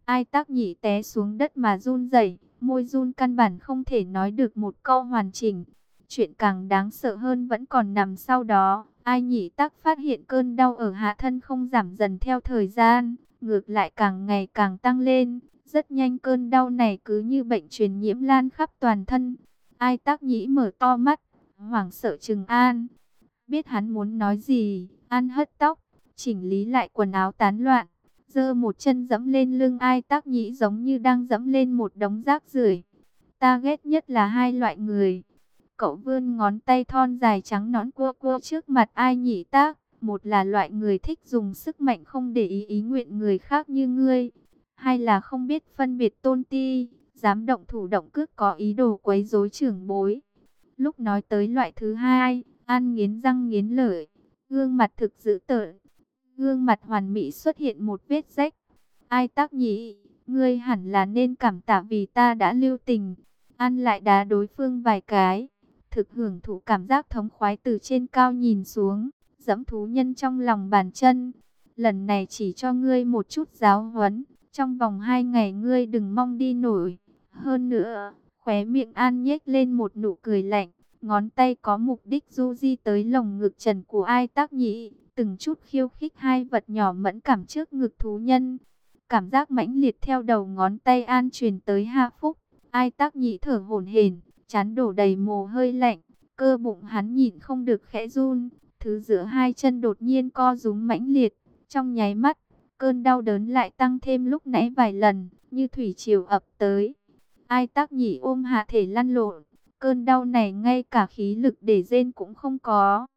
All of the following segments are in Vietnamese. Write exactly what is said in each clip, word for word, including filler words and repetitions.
Ai Tác Nhĩ té xuống đất mà run rẩy, môi run căn bản không thể nói được một câu hoàn chỉnh. Chuyện càng đáng sợ hơn vẫn còn nằm sau đó. Ai Nhĩ Tắc phát hiện cơn đau ở hạ thân không giảm dần theo thời gian, ngược lại càng ngày càng tăng lên. Rất nhanh cơn đau này cứ như bệnh truyền nhiễm lan khắp toàn thân. Ai Tác Nhĩ mở to mắt, hoảng sợ trừng An. Biết hắn muốn nói gì, An hất tóc, chỉnh lý lại quần áo tán loạn, giơ một chân dẫm lên lưng Ai Tác Nhĩ giống như đang dẫm lên một đống rác rưởi. Ta ghét nhất là hai loại người. Cậu vươn ngón tay thon dài trắng nõn cua cua trước mặt Ai Nhĩ Tác. Một là loại người thích dùng sức mạnh không để ý ý nguyện người khác như ngươi. Hai là không biết phân biệt tôn ti, dám động thủ động cước có ý đồ quấy rối trưởng bối. Lúc nói tới loại thứ hai, An nghiến răng nghiến lợi, gương mặt thực dữ tợn. Gương mặt hoàn mỹ xuất hiện một vết rách. Ai Tác Nhĩ, ngươi hẳn là nên cảm tạ vì ta đã lưu tình. An lại đá đối phương vài cái, thực hưởng thụ cảm giác thống khoái từ trên cao nhìn xuống, dẫm thú nhân trong lòng bàn chân. Lần này chỉ cho ngươi một chút giáo huấn, trong vòng hai ngày ngươi đừng mong đi nổi. Hơn nữa, khóe miệng An nhếch lên một nụ cười lạnh, ngón tay có mục đích du di tới lồng ngực trần của Ai Tác Nhĩ, từng chút khiêu khích hai vật nhỏ mẫn cảm trước ngực thú nhân. Cảm giác mãnh liệt theo đầu ngón tay An truyền tới hạ phúc. Ai Tác Nhĩ thở hổn hển, trán đổ đầy mồ hôi lạnh, cơ bụng hắn nhịn không được khẽ run. Thứ giữa hai chân đột nhiên co rúm mãnh liệt, trong nháy mắt, cơn đau đớn lại tăng thêm lúc nãy vài lần, như thủy triều ập tới. Ai Tác Nhĩ ôm hạ thể lăn lộn, cơn đau này ngay cả khí lực để rên cũng không có.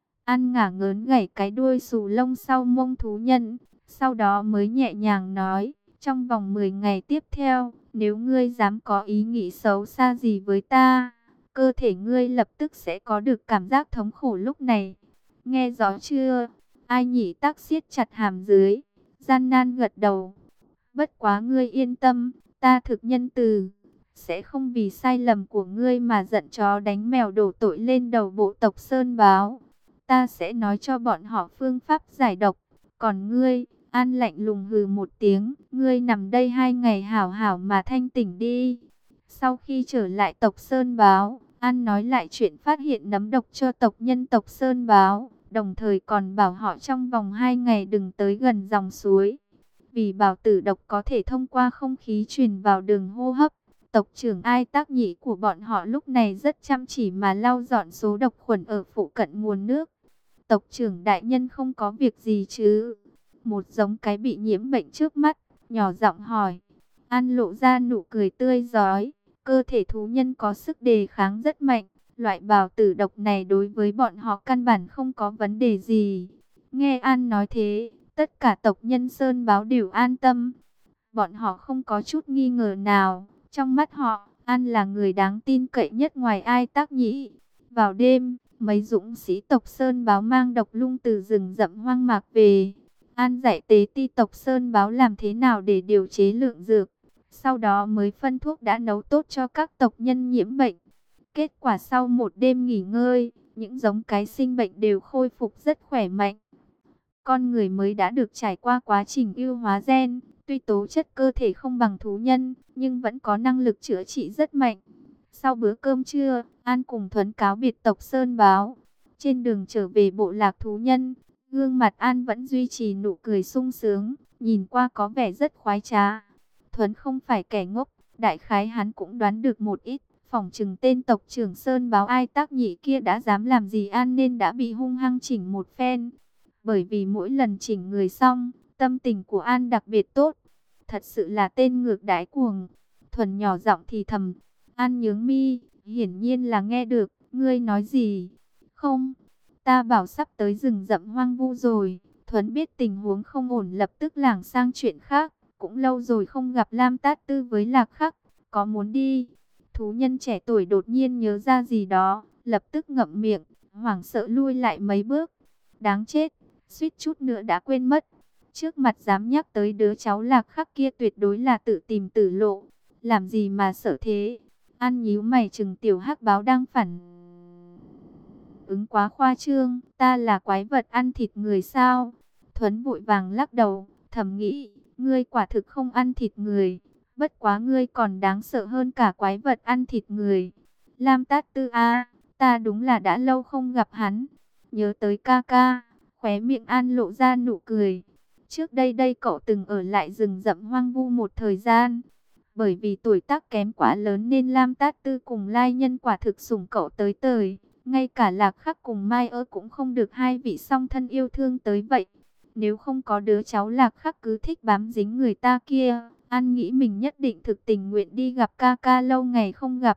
An ngả ngớn gảy cái đuôi xù lông sau mông thú nhân, sau đó mới nhẹ nhàng nói, trong vòng mười ngày tiếp theo, nếu ngươi dám có ý nghĩ xấu xa gì với ta, cơ thể ngươi lập tức sẽ có được cảm giác thống khổ lúc này. Nghe rõ chưa? Ai Nhĩ Tắc siết chặt hàm dưới, gian nan gật đầu. Bất quá ngươi yên tâm, ta thực nhân từ, sẽ không vì sai lầm của ngươi mà giận chó đánh mèo đổ tội lên đầu bộ tộc Sơn Báo. Ta sẽ nói cho bọn họ phương pháp giải độc. Còn ngươi, An lạnh lùng hừ một tiếng, ngươi nằm đây hai ngày hảo hảo mà thanh tỉnh đi. Sau khi trở lại tộc Sơn Báo, An nói lại chuyện phát hiện nấm độc cho tộc nhân tộc Sơn Báo, đồng thời còn bảo họ trong vòng hai ngày đừng tới gần dòng suối. Vì bảo tử độc có thể thông qua không khí truyền vào đường hô hấp, tộc trưởng Ai Tác Nhĩ của bọn họ lúc này rất chăm chỉ mà lau dọn số độc khuẩn ở phụ cận nguồn nước. Tộc trưởng đại nhân không có việc gì chứ? Một giống cái bị nhiễm bệnh trước mắt, nhỏ giọng hỏi. An lộ ra nụ cười tươi rói, cơ thể thú nhân có sức đề kháng rất mạnh. Loại bào tử độc này đối với bọn họ căn bản không có vấn đề gì. Nghe An nói thế, tất cả tộc nhân Sơn Báo đều an tâm. Bọn họ không có chút nghi ngờ nào. Trong mắt họ, An là người đáng tin cậy nhất ngoài Ai Tác Nhĩ. Vào đêm, mấy dũng sĩ tộc Sơn Báo mang độc lung từ rừng rậm hoang mạc về. An dạy tế ti tộc Sơn Báo làm thế nào để điều chế lượng dược. Sau đó mới phân thuốc đã nấu tốt cho các tộc nhân nhiễm bệnh. Kết quả sau một đêm nghỉ ngơi, những giống cái sinh bệnh đều khôi phục rất khỏe mạnh. Con người mới đã được trải qua quá trình ưu hóa gen, tuy tố chất cơ thể không bằng thú nhân, nhưng vẫn có năng lực chữa trị rất mạnh. Sau bữa cơm trưa, An cùng Thuấn cáo biệt tộc Sơn Báo. Trên đường trở về bộ lạc thú nhân, gương mặt An vẫn duy trì nụ cười sung sướng, nhìn qua có vẻ rất khoái trá. Thuấn không phải kẻ ngốc, đại khái hắn cũng đoán được một ít. Phỏng chừng tên tộc trưởng Sơn Báo Ai Tác Nhĩ kia đã dám làm gì An nên đã bị hung hăng chỉnh một phen. Bởi vì mỗi lần chỉnh người xong, tâm tình của An đặc biệt tốt. Thật sự là tên ngược đãi cuồng. Thuần nhỏ giọng thì thầm. An nhướng mi, hiển nhiên là nghe được. Ngươi nói gì? Không, ta bảo sắp tới rừng rậm hoang vu rồi. Thuấn biết tình huống không ổn lập tức lảng sang chuyện khác. Cũng lâu rồi không gặp Lam Tát Tư với Lạc Khắc. Có muốn đi? Thú nhân trẻ tuổi đột nhiên nhớ ra gì đó, lập tức ngậm miệng, hoảng sợ lui lại mấy bước. Đáng chết, suýt chút nữa đã quên mất. Trước mặt dám nhắc tới đứa cháu Lạc Khắc kia tuyệt đối là tự tìm tử lộ. Làm gì mà sợ thế? An nhíu mày chừng tiểu hắc báo đang phản ứng quá khoa trương. Ta là quái vật ăn thịt người sao? Thuấn vội vàng lắc đầu, thầm nghĩ, ngươi quả thực không ăn thịt người. Bất quá ngươi còn đáng sợ hơn cả quái vật ăn thịt người. Lam Tát Tư a, ta đúng là đã lâu không gặp hắn. Nhớ tới ca ca, khóe miệng An lộ ra nụ cười. Trước đây đây cậu từng ở lại rừng rậm hoang vu một thời gian. Bởi vì tuổi tác kém quá lớn nên Lam Tát Tư cùng Lai Nhân quả thực sủng cậu tới tời. Ngay cả Lạc Khắc cùng Mai ơ cũng không được hai vị song thân yêu thương tới vậy. Nếu không có đứa cháu Lạc Khắc cứ thích bám dính người ta kia, An nghĩ mình nhất định thực tình nguyện đi gặp ca ca lâu ngày không gặp.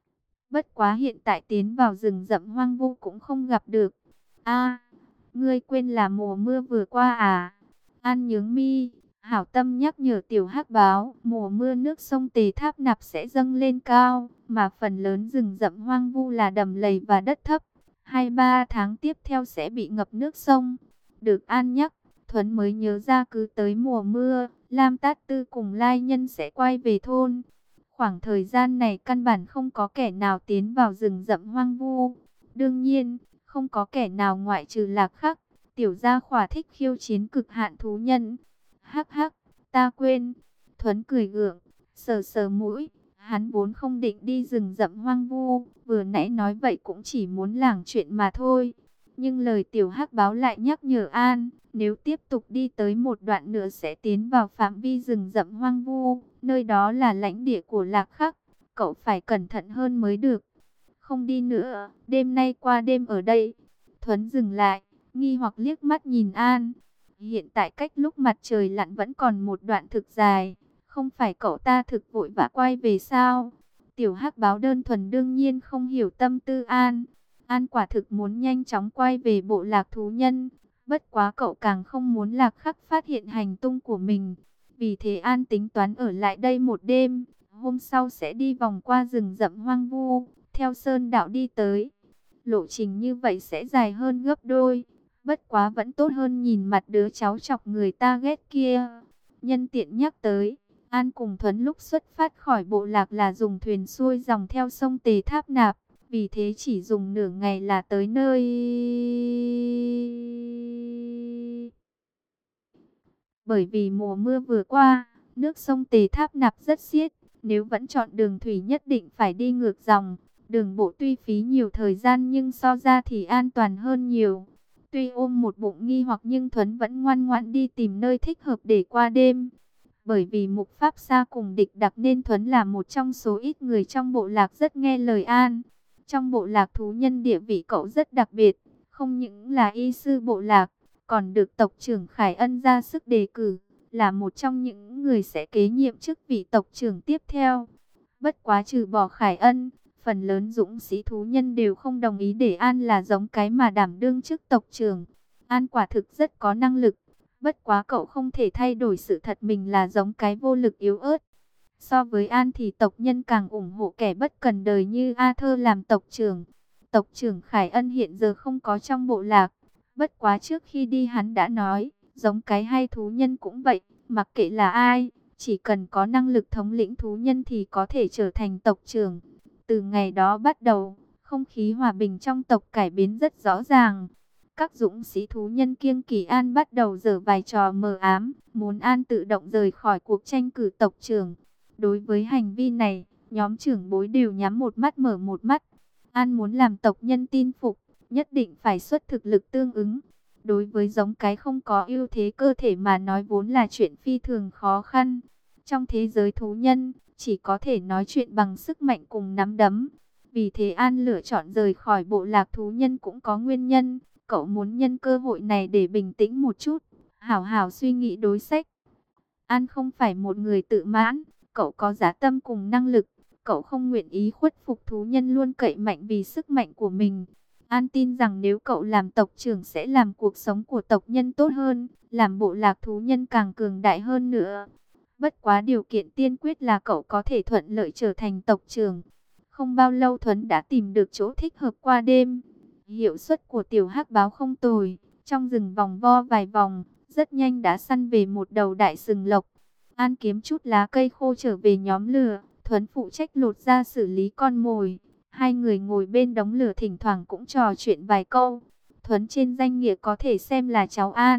Bất quá hiện tại tiến vào rừng rậm hoang vu cũng không gặp được. A, ngươi quên là mùa mưa vừa qua à? An nhướng mi, hảo tâm nhắc nhở tiểu hắc báo, mùa mưa nước sông Tề Tháp Nạp sẽ dâng lên cao, mà phần lớn rừng rậm hoang vu là đầm lầy và đất thấp. Hai ba tháng tiếp theo sẽ bị ngập nước sông. Được An nhắc, Thuấn mới nhớ ra cứ tới mùa mưa, Lam Tát Tư cùng Lai Nhân sẽ quay về thôn. Khoảng thời gian này căn bản không có kẻ nào tiến vào rừng rậm hoang vu. Đương nhiên, không có kẻ nào ngoại trừ Lạc Khắc, tiểu gia khỏa thích khiêu chiến cực hạn thú nhân. Hắc hắc, ta quên. Thuấn cười gượng, sờ sờ mũi. Hắn vốn không định đi rừng rậm hoang vu, vừa nãy nói vậy cũng chỉ muốn lảng chuyện mà thôi. Nhưng lời tiểu hắc báo lại nhắc nhở An, nếu tiếp tục đi tới một đoạn nữa sẽ tiến vào phạm vi rừng rậm hoang vu, nơi đó là lãnh địa của Lạc Khắc, cậu phải cẩn thận hơn mới được. Không đi nữa, đêm nay qua đêm ở đây. Thuấn dừng lại, nghi hoặc liếc mắt nhìn An. Hiện tại cách lúc mặt trời lặn vẫn còn một đoạn thực dài, không phải cậu ta thực vội vã quay về sao? Tiểu hắc báo đơn thuần đương nhiên không hiểu tâm tư An. An quả thực muốn nhanh chóng quay về bộ lạc thú nhân. Bất quá cậu càng không muốn Lạc Khắc phát hiện hành tung của mình. Vì thế An tính toán ở lại đây một đêm. Hôm sau sẽ đi vòng qua rừng rậm hoang vu, theo sơn đạo đi tới. Lộ trình như vậy sẽ dài hơn gấp đôi. Bất quá vẫn tốt hơn nhìn mặt đứa cháu chọc người ta ghét kia. Nhân tiện nhắc tới, An cùng Thuấn lúc xuất phát khỏi bộ lạc là dùng thuyền xuôi dòng theo sông Tề Tháp Nạp. Vì thế chỉ dùng nửa ngày là tới nơi. Bởi vì mùa mưa vừa qua, nước sông Tề Tháp Nạp rất xiết. Nếu vẫn chọn đường thủy nhất định phải đi ngược dòng. Đường bộ tuy phí nhiều thời gian nhưng so ra thì an toàn hơn nhiều. Tuy ôm một bụng nghi hoặc nhưng Thuấn vẫn ngoan ngoãn đi tìm nơi thích hợp để qua đêm. Bởi vì mục pháp xa cùng địch đặc nên Thuấn là một trong số ít người trong bộ lạc rất nghe lời An. Trong bộ lạc thú nhân địa vị cậu rất đặc biệt, không những là y sư bộ lạc, còn được tộc trưởng Khải Ân ra sức đề cử, là một trong những người sẽ kế nhiệm chức vị tộc trưởng tiếp theo. Bất quá trừ bỏ Khải Ân, phần lớn dũng sĩ thú nhân đều không đồng ý để An là giống cái mà đảm đương chức tộc trưởng. An quả thực rất có năng lực, bất quá cậu không thể thay đổi sự thật mình là giống cái vô lực yếu ớt. So với An thì tộc nhân càng ủng hộ kẻ bất cần đời như A Thơ làm tộc trưởng. Tộc trưởng Khải Ân hiện giờ không có trong bộ lạc. Bất quá trước khi đi hắn đã nói, giống cái hay thú nhân cũng vậy, mặc kệ là ai, chỉ cần có năng lực thống lĩnh thú nhân thì có thể trở thành tộc trưởng. Từ ngày đó bắt đầu, không khí hòa bình trong tộc cải biến rất rõ ràng. Các dũng sĩ thú nhân kiêng kỵ An bắt đầu giở vài trò mờ ám, muốn An tự động rời khỏi cuộc tranh cử tộc trưởng. Đối với hành vi này, nhóm trưởng bối đều nhắm một mắt mở một mắt. An muốn làm tộc nhân tin phục, nhất định phải xuất thực lực tương ứng. Đối với giống cái không có ưu thế cơ thể mà nói vốn là chuyện phi thường khó khăn. Trong thế giới thú nhân, chỉ có thể nói chuyện bằng sức mạnh cùng nắm đấm. Vì thế An lựa chọn rời khỏi bộ lạc thú nhân cũng có nguyên nhân. Cậu muốn nhân cơ hội này để bình tĩnh một chút, hảo hảo suy nghĩ đối sách. An không phải một người tự mãn, cậu có dã tâm cùng năng lực. Cậu không nguyện ý khuất phục thú nhân luôn cậy mạnh vì sức mạnh của mình. An tin rằng nếu cậu làm tộc trưởng sẽ làm cuộc sống của tộc nhân tốt hơn, làm bộ lạc thú nhân càng cường đại hơn nữa. Bất quá điều kiện tiên quyết là cậu có thể thuận lợi trở thành tộc trưởng. Không bao lâu Thuấn đã tìm được chỗ thích hợp qua đêm. Hiệu suất của tiểu hắc báo không tồi, trong rừng vòng vo vài vòng, rất nhanh đã săn về một đầu đại sừng lộc. An kiếm chút lá cây khô trở về nhóm lửa, Thuấn phụ trách lột ra xử lý con mồi. Hai người ngồi bên đống lửa thỉnh thoảng cũng trò chuyện vài câu. Thuấn trên danh nghĩa có thể xem là cháu An,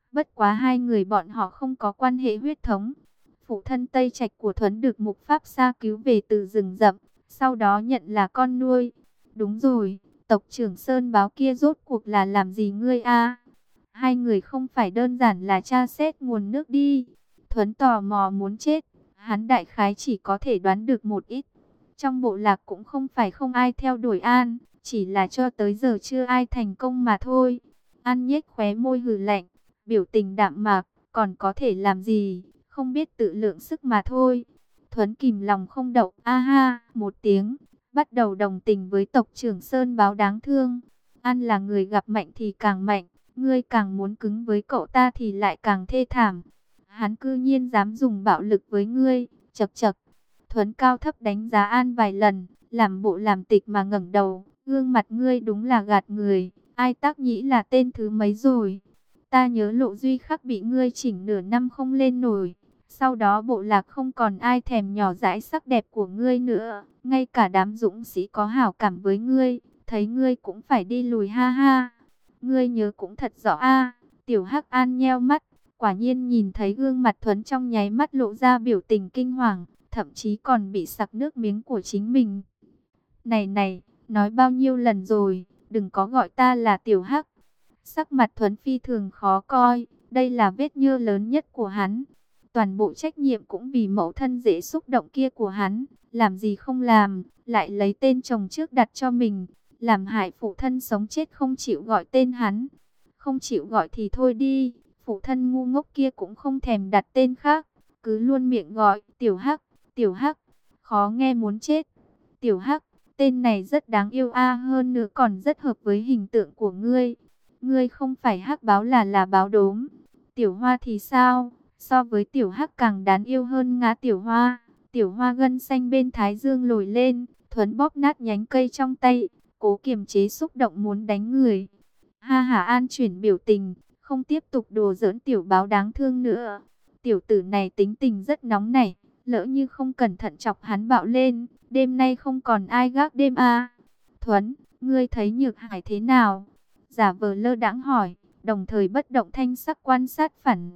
Bất quá hai người bọn họ không có quan hệ huyết thống. Phụ thân Tây Trạch của Thuấn được Mục Pháp Sa cứu về từ rừng rậm, sau đó nhận là con nuôi. Đúng rồi, tộc trưởng Sơn Báo kia rốt cuộc là làm gì ngươi a? Hai người không phải đơn giản là tra xét nguồn nước đi. Thuấn tò mò muốn chết, hắn đại khái chỉ có thể đoán được một ít. Trong bộ lạc cũng không phải không ai theo đuổi An, chỉ là cho tới giờ chưa ai thành công mà thôi. An nhếch khóe môi hừ lạnh, biểu tình đạm mạc, còn có thể làm gì, không biết tự lượng sức mà thôi. Thuấn kìm lòng không đậu, a ha, một tiếng, bắt đầu đồng tình với tộc trưởng Sơn Báo đáng thương. An là người gặp mạnh thì càng mạnh, ngươi càng muốn cứng với cậu ta thì lại càng thê thảm. Hắn cư nhiên dám dùng bạo lực với ngươi, chậc chậc. Thuấn cao thấp đánh giá An vài lần, làm bộ làm tịch mà ngẩng đầu, gương mặt ngươi đúng là gạt người, ai tác nhĩ là tên thứ mấy rồi. Ta nhớ Lộ Duy Khắc bị ngươi chỉnh nửa năm không lên nổi, sau đó bộ lạc không còn ai thèm nhỏ dãi sắc đẹp của ngươi nữa, ngay cả đám dũng sĩ có hảo cảm với ngươi, thấy ngươi cũng phải đi lùi ha ha. Ngươi nhớ cũng thật rõ a. Tiểu Hắc An nheo mắt, quả nhiên nhìn thấy gương mặt Thuấn trong nháy mắt lộ ra biểu tình kinh hoàng, thậm chí còn bị sặc nước miếng của chính mình. Này này, nói bao nhiêu lần rồi, đừng có gọi ta là Tiểu Hắc. Sắc mặt Thuấn phi thường khó coi, đây là vết nhơ lớn nhất của hắn. Toàn bộ trách nhiệm cũng vì mẫu thân dễ xúc động kia của hắn, làm gì không làm, lại lấy tên chồng trước đặt cho mình, làm hại phụ thân sống chết không chịu gọi tên hắn. Không chịu gọi thì thôi đi, phụ thân ngu ngốc kia cũng không thèm đặt tên khác, cứ luôn miệng gọi, Tiểu Hắc, Tiểu Hắc, khó nghe muốn chết. Tiểu Hắc, tên này rất đáng yêu a, hơn nữa còn rất hợp với hình tượng của ngươi. Ngươi không phải Hắc báo là là báo đốm. Tiểu Hoa thì sao? So với Tiểu Hắc càng đáng yêu hơn ngã Tiểu Hoa. Tiểu Hoa gân xanh bên thái dương nổi lên, Thuấn bóp nát nhánh cây trong tay, cố kiềm chế xúc động muốn đánh người. Ha hả An chuyển biểu tình, không tiếp tục đùa giỡn Tiểu báo đáng thương nữa. Tiểu tử này tính tình rất nóng nảy, lỡ như không cẩn thận chọc hắn bạo lên, đêm nay không còn ai gác đêm à. Thuấn, ngươi thấy Nhược Hải thế nào? Giả vờ lơ đãng hỏi, đồng thời bất động thanh sắc quan sát phản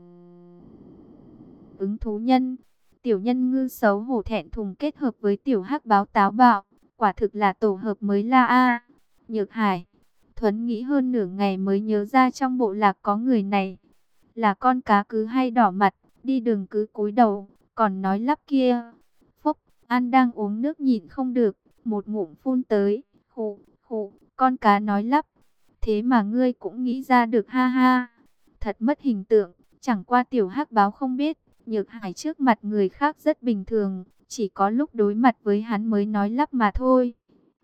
ứng thú nhân. Tiểu nhân ngư xấu hổ thẹn thùng kết hợp với Tiểu Hắc báo táo bạo, quả thực là tổ hợp mới la a. Nhược Hải, Thuấn nghĩ hơn nửa ngày mới nhớ ra trong bộ lạc có người này. Là con cá cứ hay đỏ mặt, đi đường cứ cúi đầu, còn nói lắp kia. Phúc, An đang uống nước nhịn không được, một ngụm phun tới, khụ, khụ, con cá nói lắp. Thế mà ngươi cũng nghĩ ra được ha ha. Thật mất hình tượng, chẳng qua Tiểu Hắc báo không biết, Nhược Hải trước mặt người khác rất bình thường, chỉ có lúc đối mặt với hắn mới nói lắp mà thôi.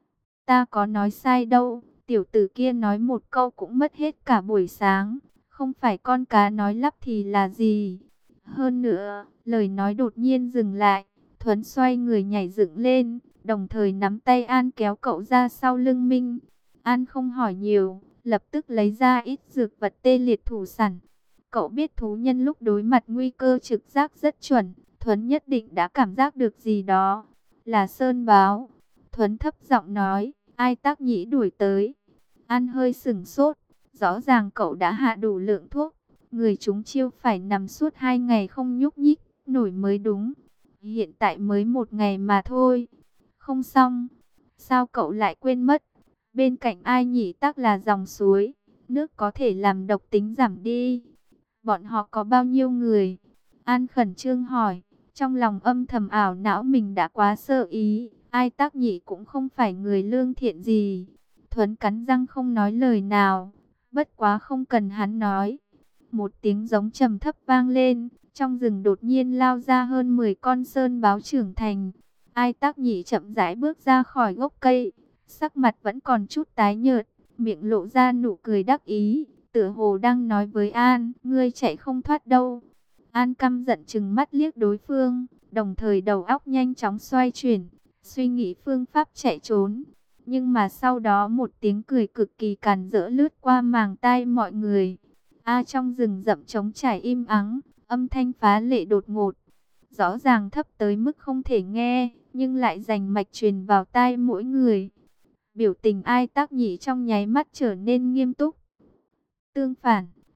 Ta có nói sai đâu, tiểu tử kia nói một câu cũng mất hết cả buổi sáng, không phải con cá nói lắp thì là gì. Hơn nữa, lời nói đột nhiên dừng lại, Thuấn xoay người nhảy dựng lên, đồng thời nắm tay An kéo cậu ra sau lưng Minh. An không hỏi nhiều, lập tức lấy ra ít dược vật tê liệt thủ sẵn. Cậu biết thú nhân lúc đối mặt nguy cơ trực giác rất chuẩn, Thuấn nhất định đã cảm giác được gì đó. Là Sơn Báo. Thuấn thấp giọng nói, ai tác nhĩ đuổi tới. An hơi sửng sốt, rõ ràng cậu đã hạ đủ lượng thuốc. Người chúng chiêu phải nằm suốt hai ngày không nhúc nhích, nổi mới đúng. Hiện tại mới một ngày mà thôi. Không xong, sao cậu lại quên mất? Bên cạnh ai nhỉ tắc là dòng suối, nước có thể làm độc tính giảm đi. Bọn họ có bao nhiêu người? An khẩn trương hỏi, trong lòng âm thầm ảo não mình đã quá sơ ý. Ai tác nhị cũng không phải người lương thiện gì. Thuấn cắn răng không nói lời nào, bất quá không cần hắn nói. Một tiếng giống trầm thấp vang lên, trong rừng đột nhiên lao ra hơn mười con sơn báo trưởng thành. Ai tác nhị chậm rãi bước ra khỏi gốc cây, sắc mặt vẫn còn chút tái nhợt, miệng lộ ra nụ cười đắc ý, tựa hồ đang nói với An, ngươi chạy không thoát đâu. An căm giận trừng mắt liếc đối phương, đồng thời đầu óc nhanh chóng xoay chuyển, suy nghĩ phương pháp chạy trốn. Nhưng mà sau đó một tiếng cười cực kỳ càn rỡ lướt qua màng tai mọi người. A trong rừng rậm trống trải im ắng, âm thanh phá lệ đột ngột, rõ ràng thấp tới mức không thể nghe, nhưng lại rành mạch truyền vào tai mỗi người. Biểu tình ai tác nhị trong nháy mắt trở nên nghiêm túc. Tương phản,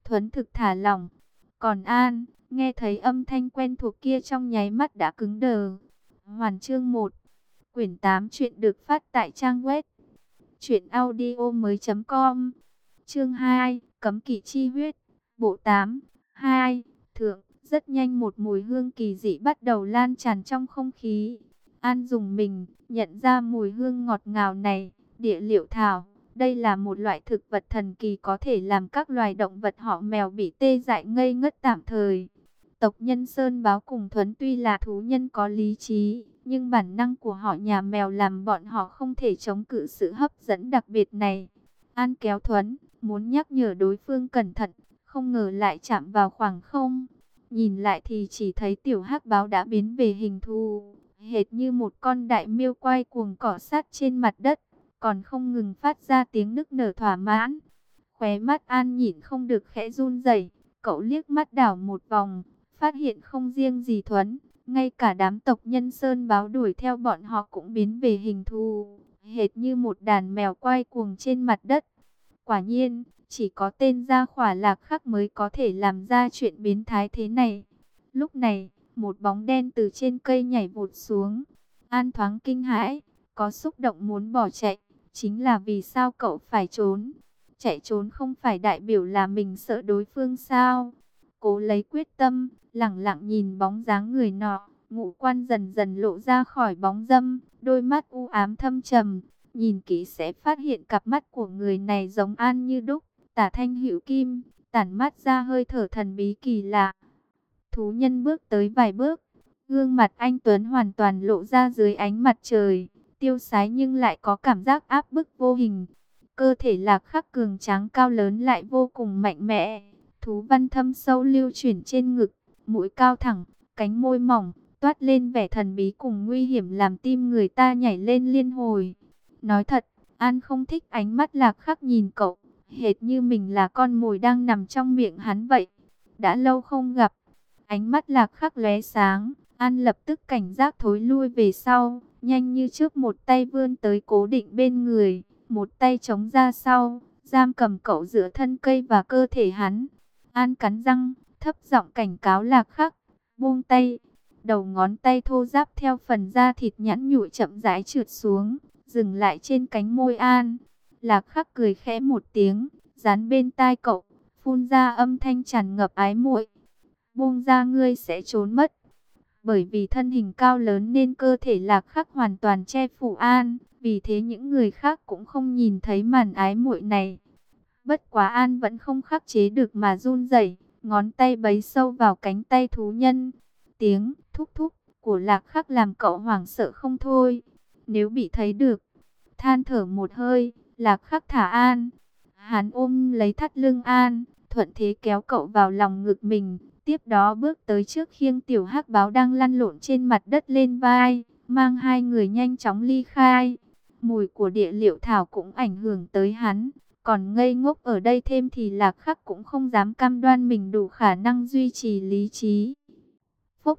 Thuấn thực thả lỏng. Còn An, nghe thấy âm thanh quen thuộc kia trong nháy mắt đã cứng đờ. Hoàn chương một, quyển tám chuyện được phát tại trang web truyện audio mới chấm com. Chương hai, cấm kỵ chi huyết. Bộ tám. hai. Thượng, rất nhanh một mùi hương kỳ dị bắt đầu lan tràn trong không khí. An dùng mình, nhận ra mùi hương ngọt ngào này, địa liệu thảo. Đây là một loại thực vật thần kỳ có thể làm các loài động vật họ mèo bị tê dại ngây ngất tạm thời. Tộc nhân Sơn Báo cùng Thuấn tuy là thú nhân có lý trí, nhưng bản năng của họ nhà mèo làm bọn họ không thể chống cự sự hấp dẫn đặc biệt này. An kéo Thuấn, muốn nhắc nhở đối phương cẩn thận, không ngờ lại chạm vào khoảng không. Nhìn lại thì chỉ thấy tiểu hắc báo đã biến về hình thù, hệt như một con đại miêu quay cuồng cỏ sát trên mặt đất, còn không ngừng phát ra tiếng nức nở thỏa mãn. Khóe mắt An nhịn không được khẽ run rẩy, cậu liếc mắt đảo một vòng, phát hiện không riêng gì Thuấn, ngay cả đám tộc nhân Sơn Báo đuổi theo bọn họ cũng biến về hình thù, hệt như một đàn mèo quay cuồng trên mặt đất. Quả nhiên, chỉ có tên Gia Khỏa Lạc Khắc mới có thể làm ra chuyện biến thái thế này. Lúc này, một bóng đen từ trên cây nhảy vụt xuống. An thoáng kinh hãi, có xúc động muốn bỏ chạy. Chính là vì sao cậu phải trốn? Chạy trốn không phải đại biểu là mình sợ đối phương sao? Cố lấy quyết tâm, lẳng lặng nhìn bóng dáng người nọ. Ngũ quan dần dần lộ ra khỏi bóng dâm, đôi mắt u ám thâm trầm. Nhìn kỹ sẽ phát hiện cặp mắt của người này giống An như đúc, tả thanh hữu kim, tản mắt ra hơi thở thần bí kỳ lạ. Thú nhân bước tới vài bước, gương mặt anh Tuấn hoàn toàn lộ ra dưới ánh mặt trời, tiêu sái nhưng lại có cảm giác áp bức vô hình. Cơ thể Lạc Khắc cường tráng cao lớn lại vô cùng mạnh mẽ, thú văn thâm sâu lưu chuyển trên ngực, mũi cao thẳng, cánh môi mỏng, toát lên vẻ thần bí cùng nguy hiểm làm tim người ta nhảy lên liên hồi. Nói thật, An không thích ánh mắt Lạc Khắc nhìn cậu, hệt như mình là con mồi đang nằm trong miệng hắn vậy. Đã lâu không gặp, ánh mắt Lạc Khắc lóe sáng, An lập tức cảnh giác thối lui về sau, nhanh như trước một tay vươn tới cố định bên người, một tay chống ra sau, giam cầm cậu giữa thân cây và cơ thể hắn. An cắn răng, thấp giọng cảnh cáo Lạc Khắc, buông tay. Đầu ngón tay thô ráp theo phần da thịt nhẵn nhụi chậm rãi trượt xuống, dừng lại trên cánh môi An. Lạc Khắc cười khẽ một tiếng, dán bên tai cậu, phun ra âm thanh tràn ngập ái muội. Buông ra ngươi sẽ trốn mất. Bởi vì thân hình cao lớn nên cơ thể Lạc Khắc hoàn toàn che phủ An, vì thế những người khác cũng không nhìn thấy màn ái muội này. Bất quá An vẫn không khắc chế được mà run rẩy, ngón tay bấy sâu vào cánh tay thú nhân. Tiếng thúc thúc của Lạc Khắc làm cậu hoảng sợ không thôi. Nếu bị thấy được, than thở một hơi, Lạc Khắc thả An. Hắn ôm lấy thắt lưng An, thuận thế kéo cậu vào lòng ngực mình. Tiếp đó bước tới trước khiêng tiểu hắc báo đang lăn lộn trên mặt đất lên vai, mang hai người nhanh chóng ly khai. Mùi của địa liệu thảo cũng ảnh hưởng tới hắn, còn ngây ngốc ở đây thêm thì Lạc Khắc cũng không dám cam đoan mình đủ khả năng duy trì lý trí. Phúc!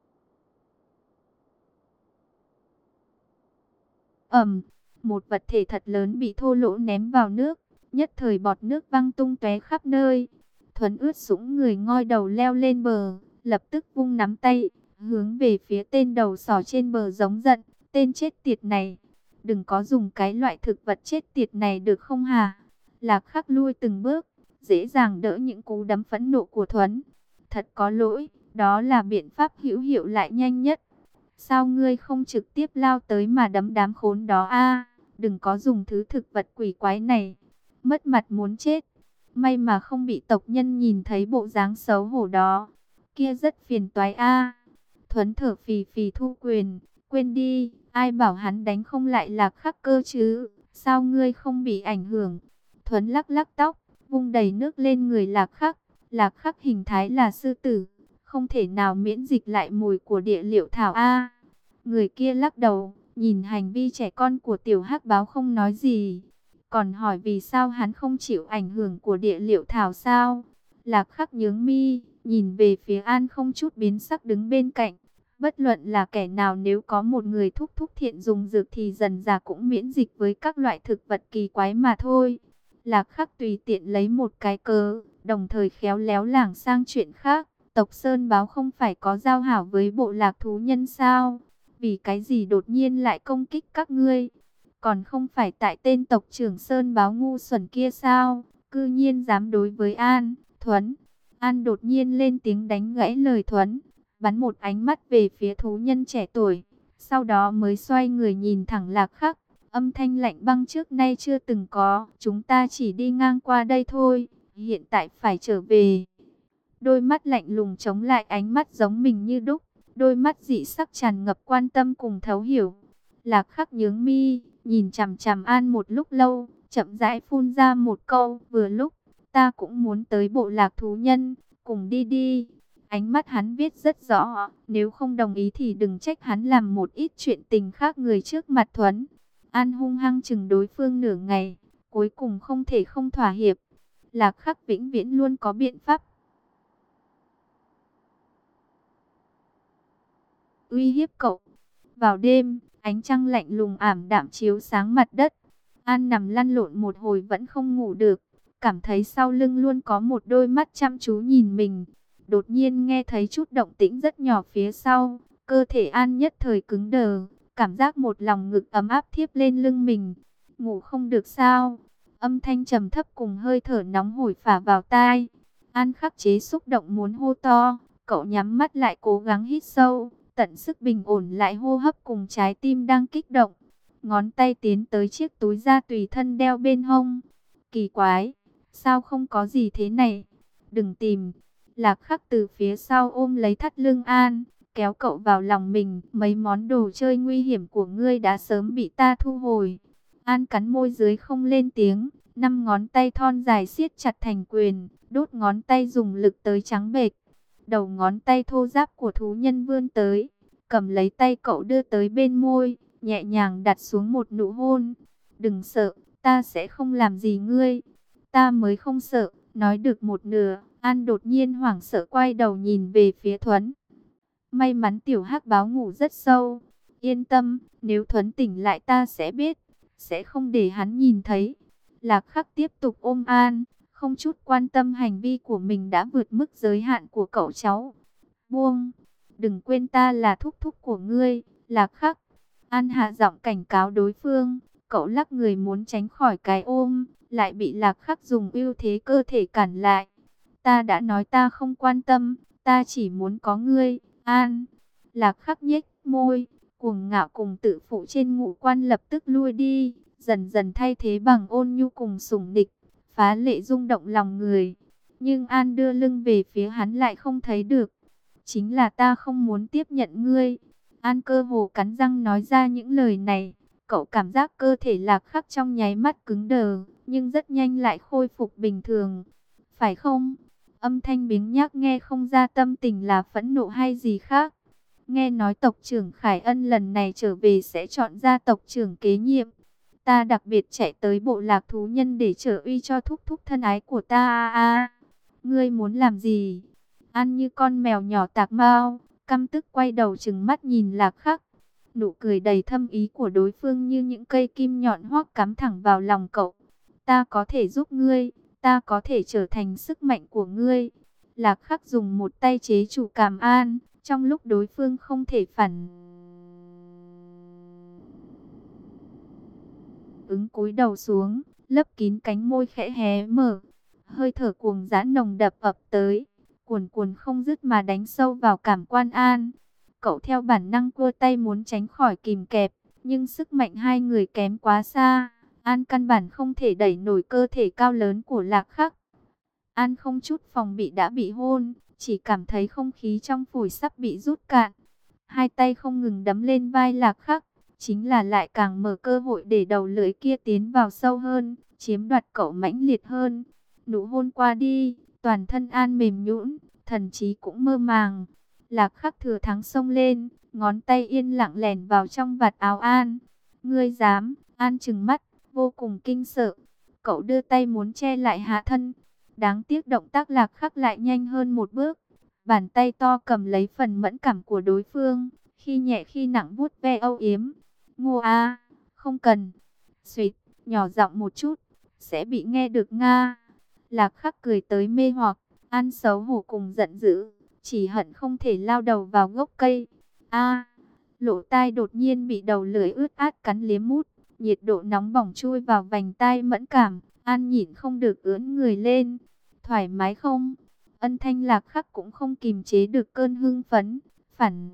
Ầm, một vật thể thật lớn bị thô lỗ ném vào nước, nhất thời bọt nước văng tung tóe khắp nơi. Thuấn ướt sũng người ngoi đầu leo lên bờ, lập tức vung nắm tay, hướng về phía tên đầu sỏ trên bờ giống giận, tên chết tiệt này, đừng có dùng cái loại thực vật chết tiệt này được không hả? Lạc Khắc lui từng bước, dễ dàng đỡ những cú đấm phẫn nộ của Thuấn. Thật có lỗi, đó là biện pháp hữu hiệu lại nhanh nhất. Sao ngươi không trực tiếp lao tới mà đấm đám khốn đó a? Đừng có dùng thứ thực vật quỷ quái này, mất mặt muốn chết. May mà không bị tộc nhân nhìn thấy bộ dáng xấu hổ đó, kia rất phiền toái a. Thuấn thở phì phì thu quyền, quên đi, ai bảo hắn đánh không lại Lạc Khắc cơ chứ, sao ngươi không bị ảnh hưởng? Thuấn lắc lắc tóc, vung đầy nước lên người Lạc Khắc. Lạc Khắc hình thái là sư tử, không thể nào miễn dịch lại mùi của địa liệu thảo a. Người kia lắc đầu, nhìn hành vi trẻ con của tiểu hắc báo không nói gì, còn hỏi vì sao hắn không chịu ảnh hưởng của địa liệu thảo sao? Lạc Khắc nhướng mi, nhìn về phía An không chút biến sắc đứng bên cạnh. Bất luận là kẻ nào nếu có một người thúc thúc thiện dùng dược thì dần dà cũng miễn dịch với các loại thực vật kỳ quái mà thôi. Lạc Khắc tùy tiện lấy một cái cớ, đồng thời khéo léo lảng sang chuyện khác. Tộc Sơn Báo không phải có giao hảo với bộ lạc thú nhân sao? Vì cái gì đột nhiên lại công kích các ngươi? Còn không phải tại tên tộc trưởng Sơn Báo ngu xuẩn kia sao? Cư nhiên dám đối với An, Thuấn. An đột nhiên lên tiếng đánh gãy lời Thuấn, bắn một ánh mắt về phía thú nhân trẻ tuổi. Sau đó mới xoay người nhìn thẳng Lạc Khắc, âm thanh lạnh băng trước nay chưa từng có. Chúng ta chỉ đi ngang qua đây thôi, hiện tại phải trở về. Đôi mắt lạnh lùng chống lại ánh mắt giống mình như đúc, đôi mắt dị sắc tràn ngập quan tâm cùng thấu hiểu. Lạc Khắc nhướng mi, nhìn chằm chằm An một lúc lâu, chậm rãi phun ra một câu, vừa lúc, ta cũng muốn tới bộ lạc thú nhân, cùng đi đi. Ánh mắt hắn viết rất rõ, nếu không đồng ý thì đừng trách hắn làm một ít chuyện tình khác người trước mặt Thuấn. An hung hăng chừng đối phương nửa ngày, cuối cùng không thể không thỏa hiệp. Lạc Khắc vĩnh viễn luôn có biện pháp uy hiếp cậu. Vào đêm, ánh trăng lạnh lùng ảm đạm chiếu sáng mặt đất. An nằm lăn lộn một hồi vẫn không ngủ được, cảm thấy sau lưng luôn có một đôi mắt chăm chú nhìn mình. Đột nhiên nghe thấy chút động tĩnh rất nhỏ phía sau, cơ thể An nhất thời cứng đờ, cảm giác một lòng ngực ấm áp thiếp lên lưng mình. Ngủ không được sao? Âm thanh trầm thấp cùng hơi thở nóng hổi phả vào tai. An khắc chế xúc động muốn hô to, cậu nhắm mắt lại cố gắng hít sâu, tận sức bình ổn lại hô hấp cùng trái tim đang kích động. Ngón tay tiến tới chiếc túi da tùy thân đeo bên hông. Kỳ quái, sao không có gì thế này? Đừng tìm. Lạc Khắc từ phía sau ôm lấy thắt lưng An, kéo cậu vào lòng mình. Mấy món đồ chơi nguy hiểm của ngươi đã sớm bị ta thu hồi. An cắn môi dưới không lên tiếng, năm ngón tay thon dài siết chặt thành quyền, đốt ngón tay dùng lực tới trắng bệch. Đầu ngón tay thô ráp của thú nhân vươn tới, cầm lấy tay cậu đưa tới bên môi, nhẹ nhàng đặt xuống một nụ hôn. Đừng sợ, ta sẽ không làm gì ngươi. Ta mới không sợ. Nói được một nửa, An đột nhiên hoảng sợ quay đầu nhìn về phía Thuấn. May mắn tiểu hắc báo ngủ rất sâu. Yên tâm, nếu Thuấn tỉnh lại ta sẽ biết, sẽ không để hắn nhìn thấy. Lạc Khắc tiếp tục ôm An, không chút quan tâm hành vi của mình đã vượt mức giới hạn của cậu cháu. Buông, đừng quên ta là thúc thúc của ngươi, Lạc Khắc. An hạ giọng cảnh cáo đối phương, cậu lắc người muốn tránh khỏi cái ôm, lại bị Lạc Khắc dùng ưu thế cơ thể cản lại. Ta đã nói ta không quan tâm, ta chỉ muốn có ngươi, An. Lạc Khắc nhếch môi, cuồng ngạo cùng tự phụ trên ngũ quan lập tức lui đi, dần dần thay thế bằng ôn nhu cùng sủng nịch, phá lệ rung động lòng người. Nhưng An đưa lưng về phía hắn lại không thấy được. Chính là ta không muốn tiếp nhận ngươi. An cơ hồ cắn răng nói ra những lời này. Cậu cảm giác cơ thể Lạc Khắc trong nháy mắt cứng đờ, nhưng rất nhanh lại khôi phục bình thường. Phải không? Âm thanh biếng nhác nghe không ra tâm tình là phẫn nộ hay gì khác. Nghe nói tộc trưởng Khải Ân lần này trở về sẽ chọn ra tộc trưởng kế nhiệm. Ta đặc biệt chạy tới bộ lạc thú nhân để trở uy cho thúc thúc thân ái của ta. À, à, ngươi muốn làm gì? An như con mèo nhỏ tạc mao, căm tức quay đầu trừng mắt nhìn Lạc Khắc. Nụ cười đầy thâm ý của đối phương như những cây kim nhọn hoắc cắm thẳng vào lòng cậu. Ta có thể giúp ngươi, ta có thể trở thành sức mạnh của ngươi. Lạc Khắc dùng một tay chế trụ cảm An, trong lúc đối phương không thể phản ứng cúi đầu xuống, lấp kín cánh môi khẽ hé mở. Hơi thở cuồng dã nồng đập ập tới, cuồn cuộn không dứt mà đánh sâu vào cảm quan An. Cậu theo bản năng cua tay muốn tránh khỏi kìm kẹp, nhưng sức mạnh hai người kém quá xa. An căn bản không thể đẩy nổi cơ thể cao lớn của Lạc Khắc. An không chút phòng bị đã bị hôn, chỉ cảm thấy không khí trong phổi sắp bị rút cạn. Hai tay không ngừng đấm lên vai Lạc Khắc, chính là lại càng mở cơ hội để đầu lưỡi kia tiến vào sâu hơn, chiếm đoạt cậu mãnh liệt hơn. Nụ hôn qua đi, toàn thân An mềm nhũn, thần trí cũng mơ màng. Lạc Khắc thừa thắng xông lên, ngón tay yên lặng lẻn vào trong vạt áo An. Ngươi dám? An trừng mắt, vô cùng kinh sợ. Cậu đưa tay muốn che lại hạ thân. Đáng tiếc động tác Lạc Khắc lại nhanh hơn một bước. Bàn tay to cầm lấy phần mẫn cảm của đối phương, khi nhẹ khi nặng vuốt ve âu yếm. Ngô a, không cần. Xuyệt, nhỏ giọng một chút, sẽ bị nghe được Nga. Lạc Khắc cười tới mê hoặc, An xấu hổ cùng giận dữ, chỉ hận không thể lao đầu vào gốc cây. A, lỗ tai đột nhiên bị đầu lưỡi ướt át cắn liếm mút, nhiệt độ nóng bỏng chui vào vành tai mẫn cảm, An nhịn không được ưỡn người lên. Thoải mái không? Ân thanh Lạc Khắc cũng không kìm chế được cơn hưng phấn, phản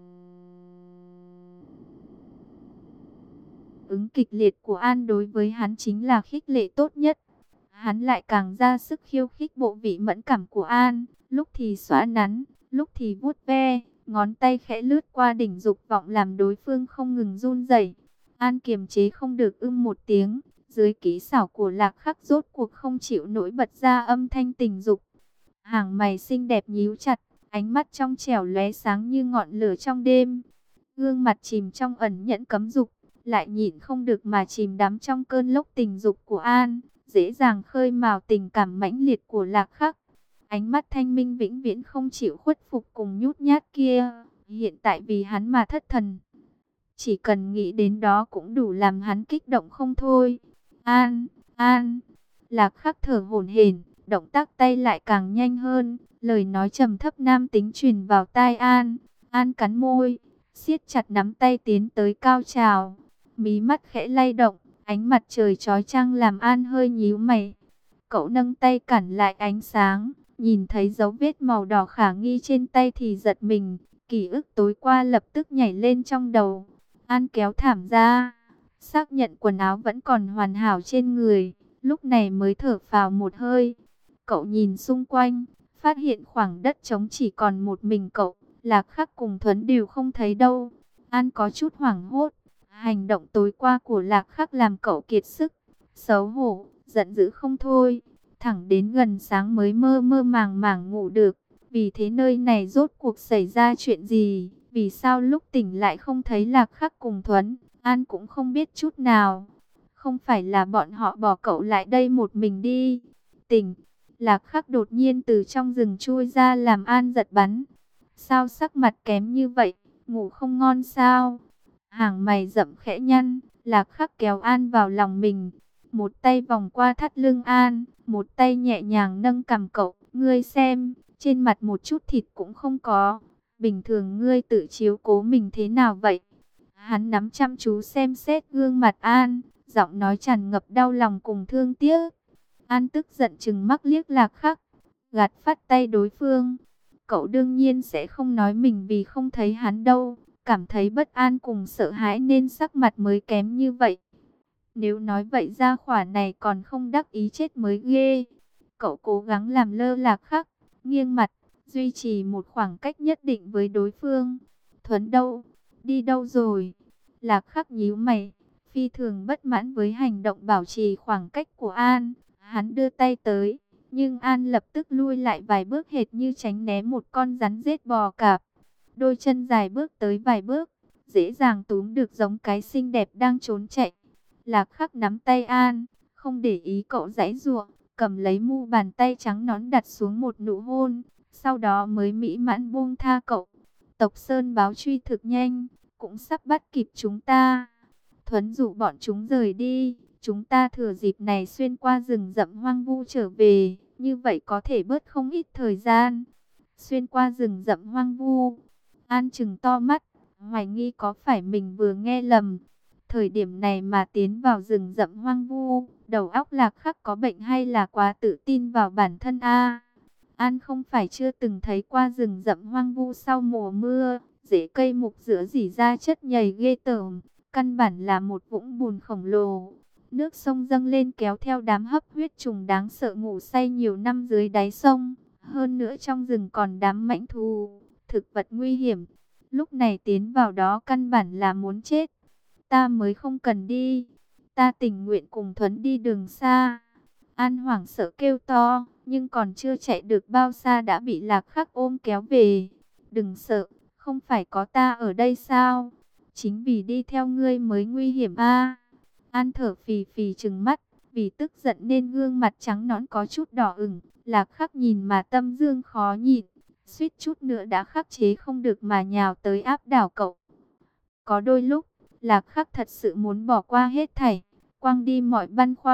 ứng kịch liệt của An đối với hắn chính là khích lệ tốt nhất. Hắn lại càng ra sức khiêu khích bộ vị mẫn cảm của An, lúc thì xóa nắn, lúc thì vuốt ve, ngón tay khẽ lướt qua đỉnh dục vọng làm đối phương không ngừng run rẩy. An kiềm chế không được ưm một tiếng, dưới kỹ xảo của Lạc Khắc rốt cuộc không chịu nổi bật ra âm thanh tình dục. Hàng mày xinh đẹp nhíu chặt, ánh mắt trong trẻo lóe sáng như ngọn lửa trong đêm. Gương mặt chìm trong ẩn nhẫn cấm dục, lại nhịn không được mà chìm đắm trong cơn lốc tình dục của An, dễ dàng khơi mào tình cảm mãnh liệt của Lạc Khắc. Ánh mắt thanh minh vĩnh viễn không chịu khuất phục cùng nhút nhát kia, hiện tại vì hắn mà thất thần. Chỉ cần nghĩ đến đó cũng đủ làm hắn kích động không thôi. An, An, Lạc Khắc thở hổn hển, động tác tay lại càng nhanh hơn, lời nói trầm thấp nam tính truyền vào tai An. An cắn môi, siết chặt nắm tay tiến tới cao trào, mí mắt khẽ lay động, ánh mặt trời chói chang làm An hơi nhíu mày. Cậu nâng tay cản lại ánh sáng, nhìn thấy dấu vết màu đỏ khả nghi trên tay thì giật mình, ký ức tối qua lập tức nhảy lên trong đầu. An kéo thảm ra, xác nhận quần áo vẫn còn hoàn hảo trên người, lúc này mới thở phào một hơi. Cậu nhìn xung quanh, phát hiện khoảng đất trống chỉ còn một mình cậu, Lạc Khắc cùng Thuấn đều không thấy đâu. An có chút hoảng hốt, hành động tối qua của Lạc Khắc làm cậu kiệt sức, xấu hổ, giận dữ không thôi. Thẳng đến gần sáng mới mơ mơ màng màng ngủ được. Vì thế nơi này rốt cuộc xảy ra chuyện gì? Vì sao lúc tỉnh lại không thấy Lạc Khắc cùng Thuấn? An cũng không biết chút nào. Không phải là bọn họ bỏ cậu lại đây một mình đi. Tỉnh, Lạc Khắc đột nhiên từ trong rừng chui ra làm An giật bắn. Sao sắc mặt kém như vậy? Ngủ không ngon sao? Hàng mày rậm khẽ nhăn, Lạc Khắc kéo An vào lòng mình. Một tay vòng qua thắt lưng An, một tay nhẹ nhàng nâng cằm cậu. Ngươi xem, trên mặt một chút thịt cũng không có. Bình thường ngươi tự chiếu cố mình thế nào vậy? Hắn nắm chăm chú xem xét gương mặt An, giọng nói tràn ngập đau lòng cùng thương tiếc. An tức giận chừng mắt liếc Lạc Khắc, gạt phát tay đối phương. Cậu đương nhiên sẽ không nói mình vì không thấy hắn đâu, cảm thấy bất an cùng sợ hãi nên sắc mặt mới kém như vậy. Nếu nói vậy ra khỏa này còn không đắc ý chết mới ghê. Cậu cố gắng làm lơ Lạc Khắc, nghiêng mặt, duy trì một khoảng cách nhất định với đối phương. Thuấn đâu? Đi đâu rồi? Lạc Khắc nhíu mày, phi thường bất mãn với hành động bảo trì khoảng cách của An. Hắn đưa tay tới, nhưng An lập tức lui lại vài bước hệt như tránh né một con rắn rết bò cạp. Đôi chân dài bước tới vài bước, dễ dàng túm được giống cái xinh đẹp đang trốn chạy. Lạc Khắc nắm tay An, không để ý cậu giãy giụa, cầm lấy mu bàn tay trắng nõn đặt xuống một nụ hôn, sau đó mới mỹ mãn buông tha cậu. Tộc Sơn báo truy thực nhanh, cũng sắp bắt kịp chúng ta. Thuấn dụ bọn chúng rời đi, chúng ta thừa dịp này xuyên qua rừng rậm hoang vu trở về, như vậy có thể bớt không ít thời gian. Xuyên qua rừng rậm hoang vu, An trừng to mắt, hoài nghi có phải mình vừa nghe lầm. Thời điểm này mà tiến vào rừng rậm hoang vu, đầu óc Lạc Khắc có bệnh hay là quá tự tin vào bản thân a? An không phải chưa từng thấy qua rừng rậm hoang vu sau mùa mưa, rễ cây mục giữa rỉ ra chất nhầy ghê tởm, căn bản là một vũng bùn khổng lồ. Nước sông dâng lên kéo theo đám hấp huyết trùng đáng sợ ngủ say nhiều năm dưới đáy sông. Hơn nữa trong rừng còn đám mãnh thú, thực vật nguy hiểm. Lúc này tiến vào đó căn bản là muốn chết. Ta mới không cần đi. Ta tình nguyện cùng Thuấn đi đường xa. An hoảng sợ kêu to, nhưng còn chưa chạy được bao xa đã bị Lạc Khắc ôm kéo về. Đừng sợ, không phải có ta ở đây sao? Chính vì đi theo ngươi mới nguy hiểm a. An thở phì phì trừng mắt, vì tức giận nên gương mặt trắng nõn có chút đỏ ửng. Lạc Khắc nhìn mà tâm dương khó nhịn, suýt chút nữa đã khắc chế không được mà nhào tới áp đảo cậu. Có đôi lúc, Lạc Khắc thật sự muốn bỏ qua hết thảy, quăng đi mọi băn khoăn,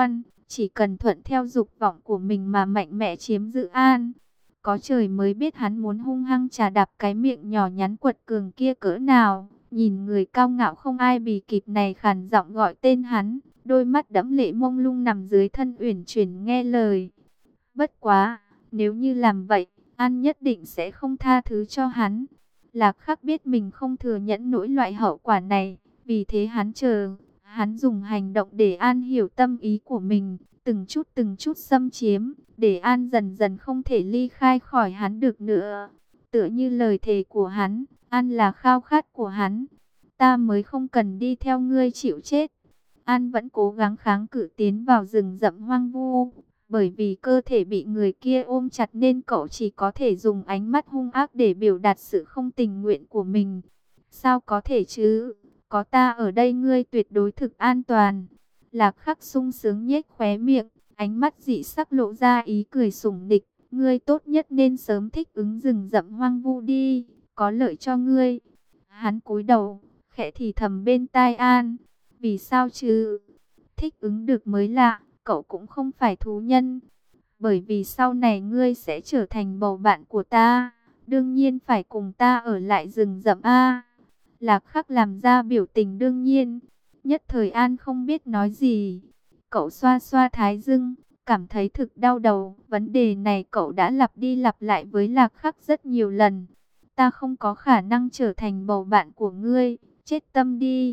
chỉ cần thuận theo dục vọng của mình mà mạnh mẽ chiếm giữ An. Có trời mới biết hắn muốn hung hăng trà đạp cái miệng nhỏ nhắn quật cường kia cỡ nào. Nhìn người cao ngạo không ai bì kịp này khàn giọng gọi tên hắn, đôi mắt đẫm lệ mông lung nằm dưới thân uyển chuyển nghe lời. Bất quá, nếu như làm vậy, An nhất định sẽ không tha thứ cho hắn. Lạc Khắc biết mình không thừa nhận nỗi loại hậu quả này, vì thế hắn chờ, hắn dùng hành động để An hiểu tâm ý của mình, từng chút từng chút xâm chiếm, để An dần dần không thể ly khai khỏi hắn được nữa. Tựa như lời thề của hắn, An là khao khát của hắn, ta mới không cần đi theo ngươi chịu chết. An vẫn cố gắng kháng cự tiến vào rừng rậm hoang vu. Bởi vì cơ thể bị người kia ôm chặt nên cậu chỉ có thể dùng ánh mắt hung ác để biểu đạt sự không tình nguyện của mình. Sao có thể chứ? Có ta ở đây ngươi tuyệt đối thực an toàn. Lạc Khắc sung sướng nhếch khóe miệng, ánh mắt dị sắc lộ ra ý cười sủng nịch. Ngươi tốt nhất nên sớm thích ứng rừng rậm hoang vu đi, có lợi cho ngươi. Hắn cúi đầu, khẽ thì thầm bên tai An. Vì sao chứ? Thích ứng được mới lạ. Cậu cũng không phải thú nhân, bởi vì sau này ngươi sẽ trở thành bầu bạn của ta, đương nhiên phải cùng ta ở lại rừng rậm a. Lạc Khắc làm ra biểu tình đương nhiên, nhất thời An không biết nói gì. Cậu xoa xoa thái dương, cảm thấy thực đau đầu. Vấn đề này cậu đã lặp đi lặp lại với Lạc Khắc rất nhiều lần. Ta không có khả năng trở thành bầu bạn của ngươi, chết tâm đi.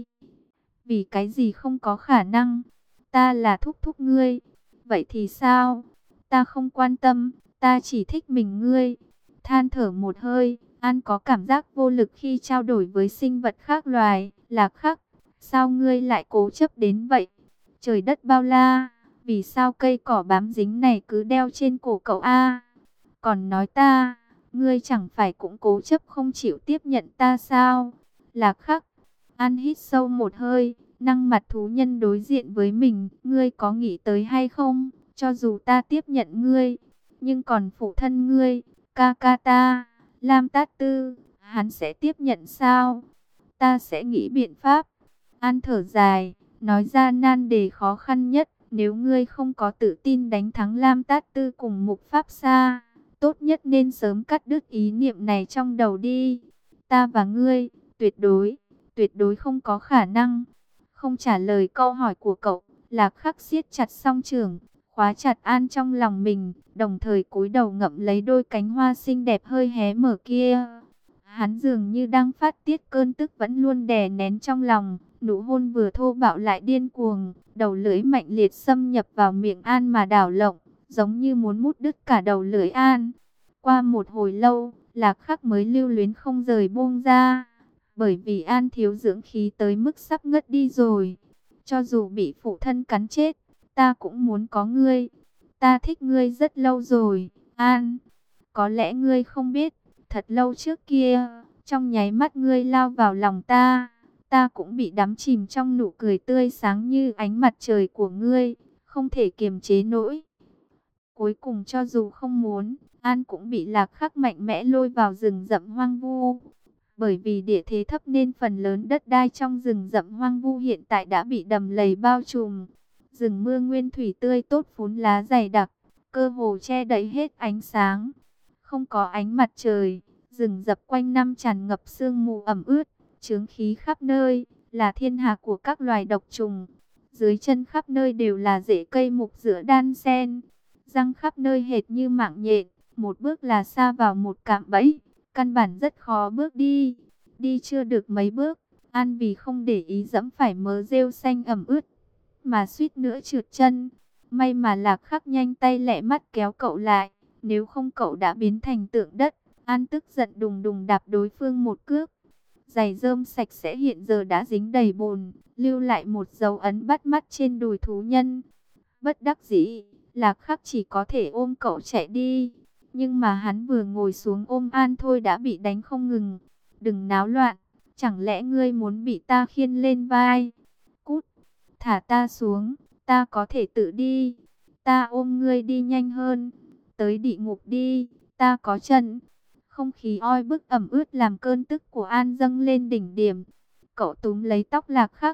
Vì cái gì không có khả năng? Ta là thúc thúc ngươi. Vậy thì sao? Ta không quan tâm, ta chỉ thích mình ngươi. Than thở một hơi, An có cảm giác vô lực khi trao đổi với sinh vật khác loài. Lạc Khắc, sao ngươi lại cố chấp đến vậy? Trời đất bao la, vì sao cây cỏ bám dính này cứ đeo trên cổ cậu a? Còn nói ta, ngươi chẳng phải cũng cố chấp không chịu tiếp nhận ta sao? Lạc Khắc, An hít sâu một hơi. Năng mặt thú nhân đối diện với mình, ngươi có nghĩ tới hay không? Cho dù ta tiếp nhận ngươi, nhưng còn phụ thân ngươi, ca ca ta, Lam Tát Tư, hắn sẽ tiếp nhận sao? Ta sẽ nghĩ biện pháp. An thở dài, nói ra nan đề khó khăn nhất. Nếu ngươi không có tự tin đánh thắng Lam Tát Tư cùng Mục Pháp Sa, tốt nhất nên sớm cắt đứt ý niệm này trong đầu đi. Ta và ngươi, tuyệt đối, tuyệt đối không có khả năng. Không trả lời câu hỏi của cậu, Lạc Khắc siết chặt song trường, khóa chặt An trong lòng mình, đồng thời cúi đầu ngậm lấy đôi cánh hoa xinh đẹp hơi hé mở kia. Hắn dường như đang phát tiết cơn tức vẫn luôn đè nén trong lòng, nụ hôn vừa thô bạo lại điên cuồng, đầu lưỡi mạnh liệt xâm nhập vào miệng An mà đảo lộng, giống như muốn mút đứt cả đầu lưỡi An. Qua một hồi lâu, Lạc Khắc mới lưu luyến không rời buông ra. Bởi vì An thiếu dưỡng khí tới mức sắp ngất đi rồi. Cho dù bị phụ thân cắn chết, ta cũng muốn có ngươi. Ta thích ngươi rất lâu rồi, An. Có lẽ ngươi không biết, thật lâu trước kia, trong nháy mắt ngươi lao vào lòng ta, ta cũng bị đắm chìm trong nụ cười tươi sáng như ánh mặt trời của ngươi, không thể kiềm chế nổi. Cuối cùng cho dù không muốn, An cũng bị Lạc Khắc mạnh mẽ lôi vào rừng rậm hoang vu. Bởi vì địa thế thấp nên phần lớn đất đai trong rừng rậm hoang vu hiện tại đã bị đầm lầy bao trùm. Rừng mưa nguyên thủy tươi tốt phún lá dày đặc, cơ hồ che đậy hết ánh sáng. Không có ánh mặt trời, rừng rậm quanh năm tràn ngập sương mù ẩm ướt, chướng khí khắp nơi, là thiên hạ của các loài độc trùng. Dưới chân khắp nơi đều là rễ cây mục giữa đan sen, răng khắp nơi hệt như mạng nhện, một bước là sa vào một cạm bẫy. Căn bản rất khó bước đi. Đi chưa được mấy bước, An vì không để ý dẫm phải mớ rêu xanh ẩm ướt, mà suýt nữa trượt chân. May mà Lạc Khắc nhanh tay lẹ mắt kéo cậu lại. Nếu không cậu đã biến thành tượng đất. An tức giận đùng đùng đạp đối phương một cước. Giày rơm sạch sẽ hiện giờ đã dính đầy bùn, lưu lại một dấu ấn bắt mắt trên đùi thú nhân. Bất đắc dĩ, Lạc Khắc chỉ có thể ôm cậu chạy đi. Nhưng mà hắn vừa ngồi xuống ôm An thôi đã bị đánh không ngừng. Đừng náo loạn, chẳng lẽ ngươi muốn bị ta khiêng lên vai? Cút, thả ta xuống, ta có thể tự đi. Ta ôm ngươi đi nhanh hơn, tới địa ngục đi, ta có chân. Không khí oi bức ẩm ướt làm cơn tức của An dâng lên đỉnh điểm. Cậu túm lấy tóc Lạc Khắc,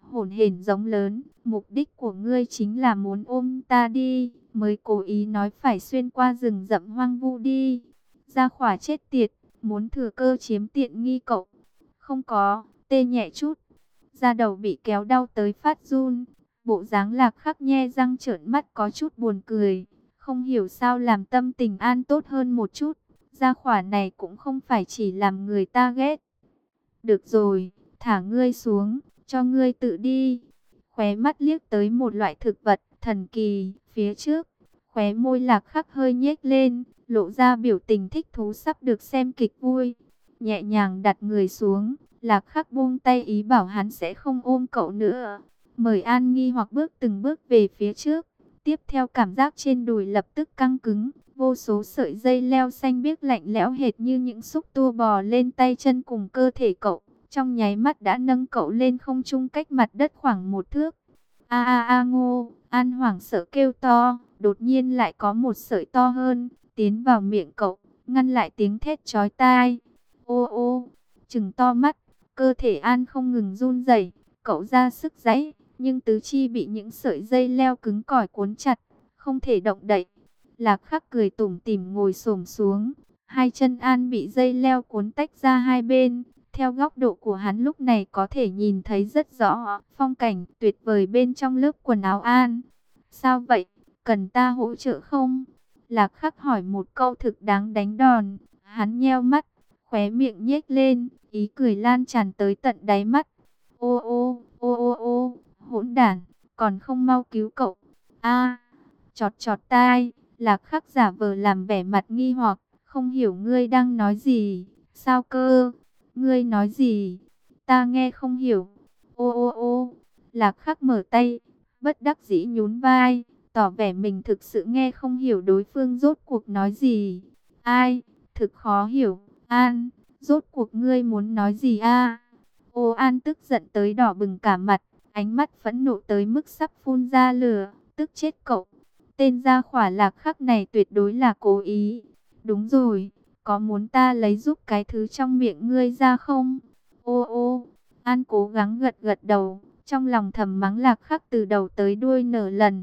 hổn hển giống lớn, mục đích của ngươi chính là muốn ôm ta đi, mới cố ý nói phải xuyên qua rừng rậm hoang vu đi. Gia Khỏa chết tiệt, muốn thừa cơ chiếm tiện nghi cậu. Không có, tê nhẹ chút. Da đầu bị kéo đau tới phát run. Bộ dáng Lạc Khắc nhe răng trợn mắt có chút buồn cười. Không hiểu sao làm tâm tình An tốt hơn một chút. Gia Khỏa này cũng không phải chỉ làm người ta ghét. Được rồi, thả ngươi xuống, cho ngươi tự đi. Khóe mắt liếc tới một loại thực vật thần kỳ phía trước. Khóe môi Lạc Khắc hơi nhếch lên, lộ ra biểu tình thích thú sắp được xem kịch vui. Nhẹ nhàng đặt người xuống, Lạc Khắc buông tay ý bảo hắn sẽ không ôm cậu nữa. Mời An nghi hoặc bước từng bước về phía trước. Tiếp theo cảm giác trên đùi lập tức căng cứng. Vô số sợi dây leo xanh biếc lạnh lẽo hệt như những xúc tua bò lên tay chân cùng cơ thể cậu. Trong nháy mắt đã nâng cậu lên không trung cách mặt đất khoảng một thước. A a a ngô, An hoảng sợ kêu to. Đột nhiên lại có một sợi to hơn, tiến vào miệng cậu, ngăn lại tiếng thét chói tai. Ô ô, trừng to mắt, cơ thể An không ngừng run rẩy, cậu ra sức giãy, nhưng tứ chi bị những sợi dây leo cứng cỏi cuốn chặt, không thể động đậy. Lạc Khắc cười tủm tỉm ngồi xổm xuống, hai chân An bị dây leo cuốn tách ra hai bên. Theo góc độ của hắn lúc này có thể nhìn thấy rất rõ phong cảnh tuyệt vời bên trong lớp quần áo An. Sao vậy? Cần ta hỗ trợ không? Lạc Khắc hỏi một câu thực đáng đánh đòn. Hắn nheo mắt, khóe miệng nhếch lên, ý cười lan tràn tới tận đáy mắt. Ô ô, ô ô ô, hỗn đản, còn không mau cứu cậu. A, chọt chọt tai. Lạc Khắc giả vờ làm vẻ mặt nghi hoặc, không hiểu ngươi đang nói gì. Sao cơ? Ngươi nói gì? Ta nghe không hiểu. Ô ô ô, Lạc Khắc mở tay, bất đắc dĩ nhún vai, tỏ vẻ mình thực sự nghe không hiểu đối phương rốt cuộc nói gì. Ai, thực khó hiểu. An, rốt cuộc ngươi muốn nói gì a? Ô An tức giận tới đỏ bừng cả mặt, ánh mắt phẫn nộ tới mức sắp phun ra lửa, tức chết cậu. Tên Gia Khỏa Lạc Khắc này tuyệt đối là cố ý. Đúng rồi, có muốn ta lấy giúp cái thứ trong miệng ngươi ra không? Ô ô, An cố gắng gật gật đầu, trong lòng thầm mắng Lạc Khắc từ đầu tới đuôi nửa lần.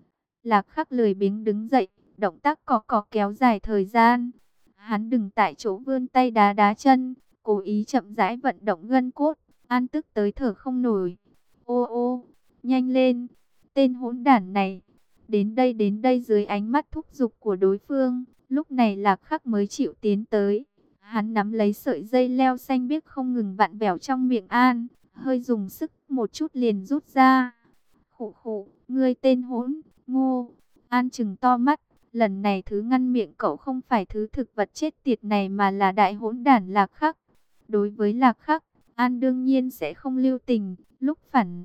Lạc Khắc lười biếng đứng dậy, động tác cọ cọ kéo dài thời gian. Hắn đừng tại chỗ vươn tay đá đá chân, cố ý chậm rãi vận động gân cốt. An tức tới thở không nổi. Ô ô, nhanh lên, tên hỗn đản này. Đến đây đến đây dưới ánh mắt thúc giục của đối phương, lúc này Lạc Khắc mới chịu tiến tới. Hắn nắm lấy sợi dây leo xanh biếc không ngừng vặn vẹo trong miệng An, hơi dùng sức một chút liền rút ra. Khụ khụ, ngươi tên hỗn, ngô. An trừng to mắt, lần này thứ ngăn miệng cậu không phải thứ thực vật chết tiệt này mà là đại hỗn đản Lạc Khắc. Đối với Lạc Khắc, An đương nhiên sẽ không lưu tình, lúc phản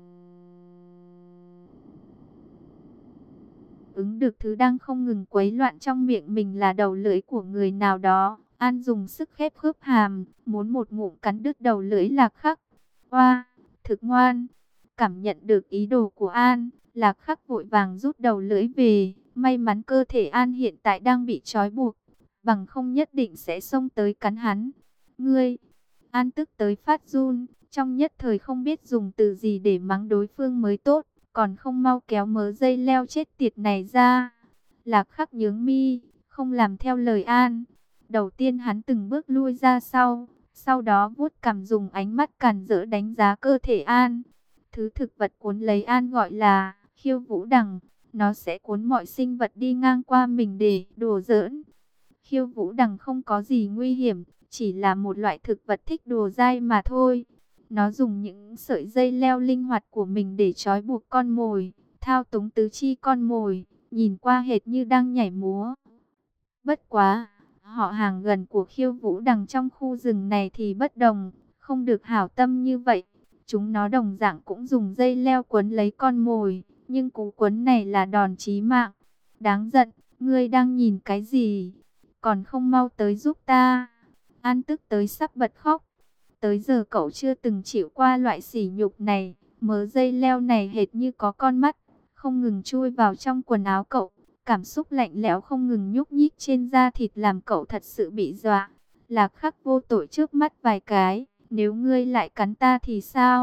ứng được thứ đang không ngừng quấy loạn trong miệng mình là đầu lưỡi của người nào đó. An dùng sức khép khớp hàm, muốn một ngụm cắn đứt đầu lưỡi Lạc Khắc. Oa, thực ngoan. Cảm nhận được ý đồ của An, Lạc Khắc vội vàng rút đầu lưỡi về. May mắn cơ thể An hiện tại đang bị trói buộc, bằng không nhất định sẽ xông tới cắn hắn. Ngươi, An tức tới phát run, trong nhất thời không biết dùng từ gì để mắng đối phương mới tốt, còn không mau kéo mớ dây leo chết tiệt này ra. Lạc Khắc nhướng mi, không làm theo lời An. Đầu tiên hắn từng bước lui ra sau, sau đó vuốt cằm dùng ánh mắt càn rỡ đánh giá cơ thể An. Thứ thực vật cuốn lấy An gọi là khiêu vũ đằng, nó sẽ cuốn mọi sinh vật đi ngang qua mình để đùa giỡn. Khiêu vũ đằng không có gì nguy hiểm, chỉ là một loại thực vật thích đùa dai mà thôi. Nó dùng những sợi dây leo linh hoạt của mình để trói buộc con mồi, thao túng tứ chi con mồi, nhìn qua hệt như đang nhảy múa. Bất quá, họ hàng gần của khiêu vũ đằng trong khu rừng này thì bất đồng, không được hảo tâm như vậy. Chúng nó đồng dạng cũng dùng dây leo quấn lấy con mồi, nhưng cú quấn này là đòn chí mạng. Đáng giận, ngươi đang nhìn cái gì? Còn không mau tới giúp ta. An tức tới sắp bật khóc. Tới giờ cậu chưa từng chịu qua loại sỉ nhục này. Mớ dây leo này hệt như có con mắt, không ngừng chui vào trong quần áo cậu. Cảm xúc lạnh lẽo không ngừng nhúc nhích trên da thịt làm cậu thật sự bị dọa. Lạc Khắc vô tội trước mắt vài cái. Nếu ngươi lại cắn ta thì sao?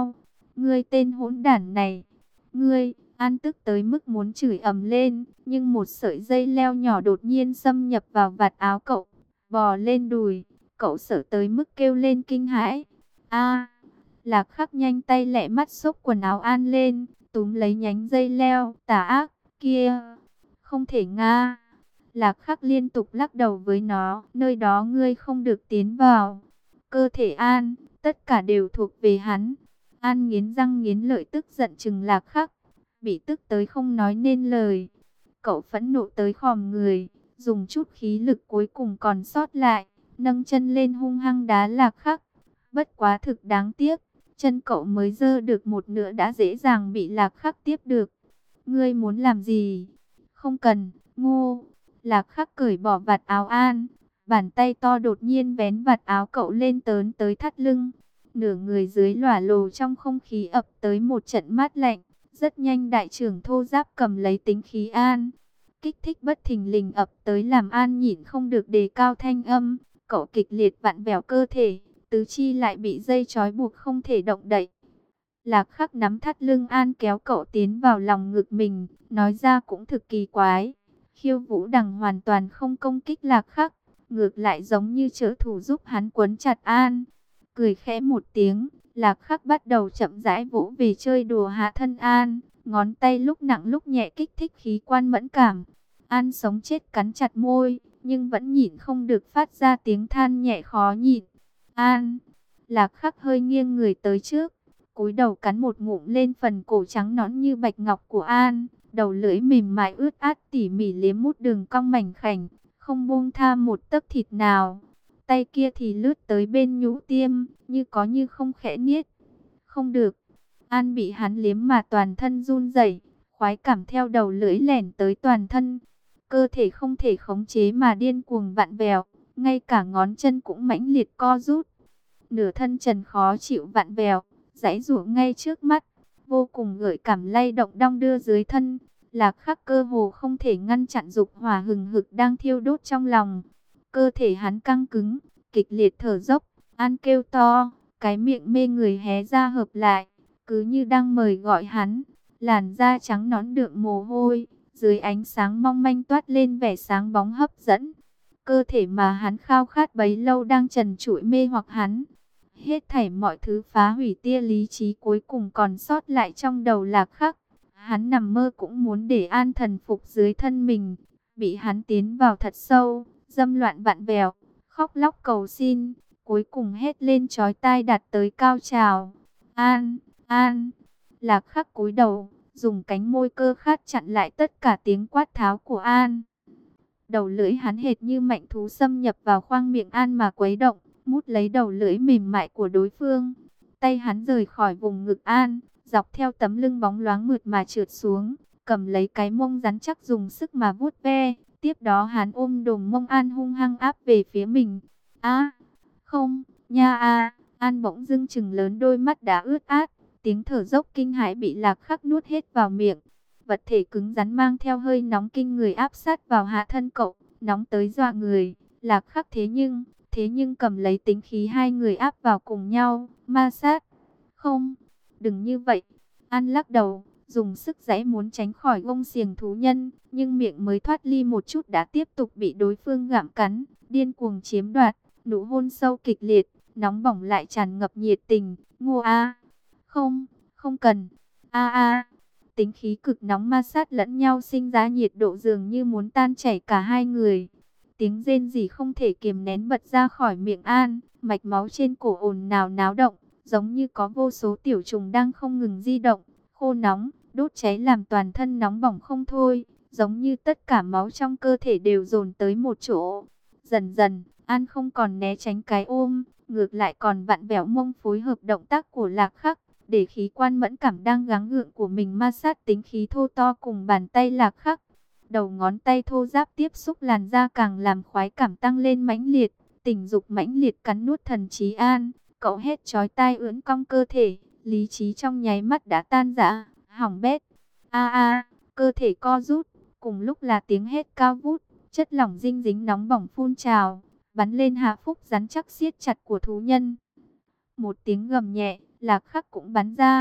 Ngươi tên hỗn đản này, ngươi! An tức tới mức muốn chửi ầm lên, nhưng một sợi dây leo nhỏ đột nhiên xâm nhập vào vạt áo cậu, bò lên đùi. Cậu sợ tới mức kêu lên kinh hãi. A! Lạc Khắc nhanh tay lẹ mắt xốc quần áo An lên, túm lấy nhánh dây leo. Tà ác kia, không thể nga! Lạc Khắc liên tục lắc đầu với nó, nơi đó ngươi không được tiến vào. Cơ thể An, tất cả đều thuộc về hắn. An nghiến răng nghiến lợi tức giận trừng Lạc Khắc, bị tức tới không nói nên lời. Cậu phẫn nộ tới khom người, dùng chút khí lực cuối cùng còn sót lại, nâng chân lên hung hăng đá Lạc Khắc. Bất quá thực đáng tiếc, chân cậu mới giơ được một nửa đã dễ dàng bị Lạc Khắc tiếp được. Ngươi muốn làm gì? Không cần, ngu! Lạc Khắc cởi bỏ vạt áo An, bàn tay to đột nhiên vén vạt áo cậu lên tớn tới thắt lưng. Nửa người dưới lỏa lồ trong không khí ập tới một trận mát lạnh. Rất nhanh đại trưởng thô giáp cầm lấy tính khí An. Kích thích bất thình lình ập tới làm An nhịn không được đề cao thanh âm. Cậu kịch liệt vặn vẹo cơ thể, tứ chi lại bị dây trói buộc không thể động đậy. Lạc Khắc nắm thắt lưng An kéo cậu tiến vào lòng ngực mình, nói ra cũng thực kỳ quái. Khiêu Vũ Đằng hoàn toàn không công kích Lạc Khắc, ngược lại giống như trợ thủ giúp hắn quấn chặt An. Cười khẽ một tiếng, Lạc Khắc bắt đầu chậm rãi vỗ về chơi đùa hạ thân An, ngón tay lúc nặng lúc nhẹ kích thích khí quan mẫn cảm. An sống chết cắn chặt môi, nhưng vẫn nhịn không được phát ra tiếng than nhẹ khó nhịn. An! Lạc Khắc hơi nghiêng người tới trước, cúi đầu cắn một ngụm lên phần cổ trắng nõn như bạch ngọc của An, đầu lưỡi mềm mại ướt át tỉ mỉ liếm mút đường cong mảnh khảnh, không buông tha một tấc thịt nào. Tay kia thì lướt tới bên nhũ tiêm, như có như không khẽ niết. Không được. An bị hắn liếm mà toàn thân run rẩy, khoái cảm theo đầu lưỡi lẻn tới toàn thân. Cơ thể không thể khống chế mà điên cuồng vặn vẹo, ngay cả ngón chân cũng mãnh liệt co rút. Nửa thân trần khó chịu vặn vẹo, giãy giụa ngay trước mắt, vô cùng gợi cảm lay động đong đưa dưới thân. Lạc Khắc cơ hồ không thể ngăn chặn dục hỏa hừng hực đang thiêu đốt trong lòng. Cơ thể hắn căng cứng, kịch liệt thở dốc, An kêu to, cái miệng mê người hé ra hợp lại, cứ như đang mời gọi hắn. Làn da trắng nõn đượm mồ hôi, dưới ánh sáng mong manh toát lên vẻ sáng bóng hấp dẫn. Cơ thể mà hắn khao khát bấy lâu đang trần trụi mê hoặc hắn. Hết thảy mọi thứ phá hủy tia lý trí cuối cùng còn sót lại trong đầu Lạc Khắc. Hắn nằm mơ cũng muốn để An thần phục dưới thân mình, bị hắn tiến vào thật sâu, dâm loạn vặn vẹo, khóc lóc cầu xin, cuối cùng hét lên chói tai đạt tới cao trào. An, An! Lạc Khắc cúi đầu, dùng cánh môi cơ khát chặn lại tất cả tiếng quát tháo của An. Đầu lưỡi hắn hệt như mạnh thú xâm nhập vào khoang miệng An mà quấy động, mút lấy đầu lưỡi mềm mại của đối phương. Tay hắn rời khỏi vùng ngực An, dọc theo tấm lưng bóng loáng mượt mà trượt xuống, cầm lấy cái mông rắn chắc dùng sức mà vuốt ve. Tiếp đó hắn ôm đồm mông An hung hăng áp về phía mình. A, không, nha a! An bỗng dưng chừng lớn đôi mắt đã ướt át, tiếng thở dốc kinh hãi bị Lạc Khắc nuốt hết vào miệng. Vật thể cứng rắn mang theo hơi nóng kinh người áp sát vào hạ thân cậu, nóng tới dọa người. Lạc Khắc thế nhưng, thế nhưng cầm lấy tính khí hai người áp vào cùng nhau, ma sát. Không, đừng như vậy. An lắc đầu, dùng sức giãy muốn tránh khỏi gông xiềng thú nhân, nhưng miệng mới thoát ly một chút đã tiếp tục bị đối phương gặm cắn, điên cuồng chiếm đoạt. Nụ hôn sâu kịch liệt, nóng bỏng lại tràn ngập nhiệt tình. Ngô a, không, không cần. A a, tính khí cực nóng ma sát lẫn nhau sinh ra nhiệt độ dường như muốn tan chảy cả hai người. Tiếng rên rỉ không thể kiềm nén bật ra khỏi miệng An, mạch máu trên cổ ồn ào náo động, giống như có vô số tiểu trùng đang không ngừng di động, khô nóng, đốt cháy làm toàn thân nóng bỏng không thôi, giống như tất cả máu trong cơ thể đều dồn tới một chỗ. Dần dần, An không còn né tránh cái ôm, ngược lại còn vặn vẹo mông phối hợp động tác của Lạc Khắc, để khí quan mẫn cảm đang gắng gượng của mình ma sát tính khí thô to cùng bàn tay Lạc Khắc. Đầu ngón tay thô ráp tiếp xúc làn da càng làm khoái cảm tăng lên mãnh liệt, tình dục mãnh liệt cắn nuốt thần trí An. Cậu hét chói tai ưỡn cong cơ thể, lý trí trong nháy mắt đã tan rã, hỏng bét. A a, cơ thể co rút, cùng lúc là tiếng hét cao vút, chất lỏng dinh dính nóng bỏng phun trào, bắn lên hạ phúc rắn chắc siết chặt của thú nhân. Một tiếng gầm nhẹ, Lạc Khắc cũng bắn ra,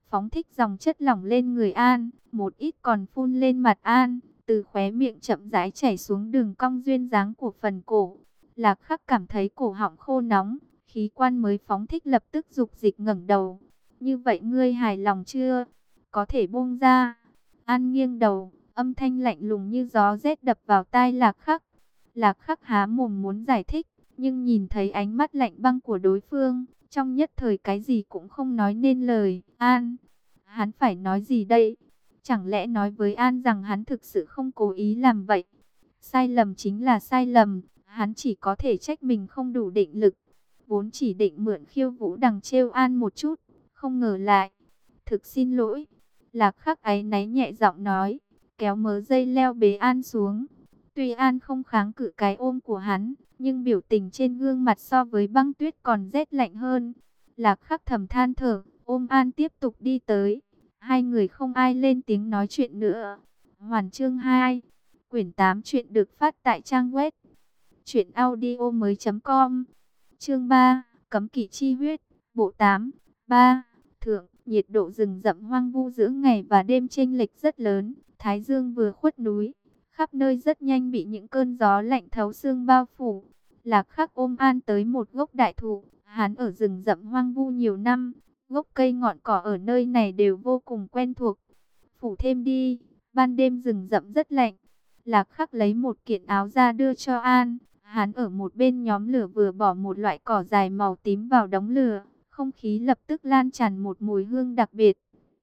phóng thích dòng chất lỏng lên người An, một ít còn phun lên mặt An, từ khóe miệng chậm rãi chảy xuống đường cong duyên dáng của phần cổ. Lạc Khắc cảm thấy cổ họng khô nóng, khí quan mới phóng thích lập tức dục dịch ngẩng đầu. Như vậy ngươi hài lòng chưa? Có thể buông ra. An nghiêng đầu, âm thanh lạnh lùng như gió rét đập vào tai Lạc Khắc. Lạc Khắc há mồm muốn giải thích, nhưng nhìn thấy ánh mắt lạnh băng của đối phương, trong nhất thời cái gì cũng không nói nên lời. An, hắn phải nói gì đây? Chẳng lẽ nói với An rằng hắn thực sự không cố ý làm vậy? Sai lầm chính là sai lầm, hắn chỉ có thể trách mình không đủ định lực. Vốn chỉ định mượn Khiêu Vũ Đằng trêu An một chút, không ngờ lại. Thực xin lỗi. Lạc Khắc áy náy nhẹ giọng nói, kéo mớ dây leo bế An xuống. Tuy An không kháng cự cái ôm của hắn, nhưng biểu tình trên gương mặt so với băng tuyết còn rét lạnh hơn. Lạc Khắc thầm than thở, ôm An tiếp tục đi tới. Hai người không ai lên tiếng nói chuyện nữa. Hoàn chương hai, quyển tám truyện được phát tại trang web truyện audio mới chấm com. Chương ba, cấm kỵ chi huyết, bộ tám, ba, thượng. Nhiệt độ rừng rậm hoang vu giữa ngày và đêm chênh lệch rất lớn, thái dương vừa khuất núi, khắp nơi rất nhanh bị những cơn gió lạnh thấu xương bao phủ. Lạc Khắc ôm An tới một gốc đại thụ, hắn ở rừng rậm hoang vu nhiều năm, gốc cây ngọn cỏ ở nơi này đều vô cùng quen thuộc. Phủ thêm đi, ban đêm rừng rậm rất lạnh. Lạc Khắc lấy một kiện áo ra đưa cho An, hắn ở một bên nhóm lửa vừa bỏ một loại cỏ dài màu tím vào đống lửa. Không khí lập tức lan tràn một mùi hương đặc biệt.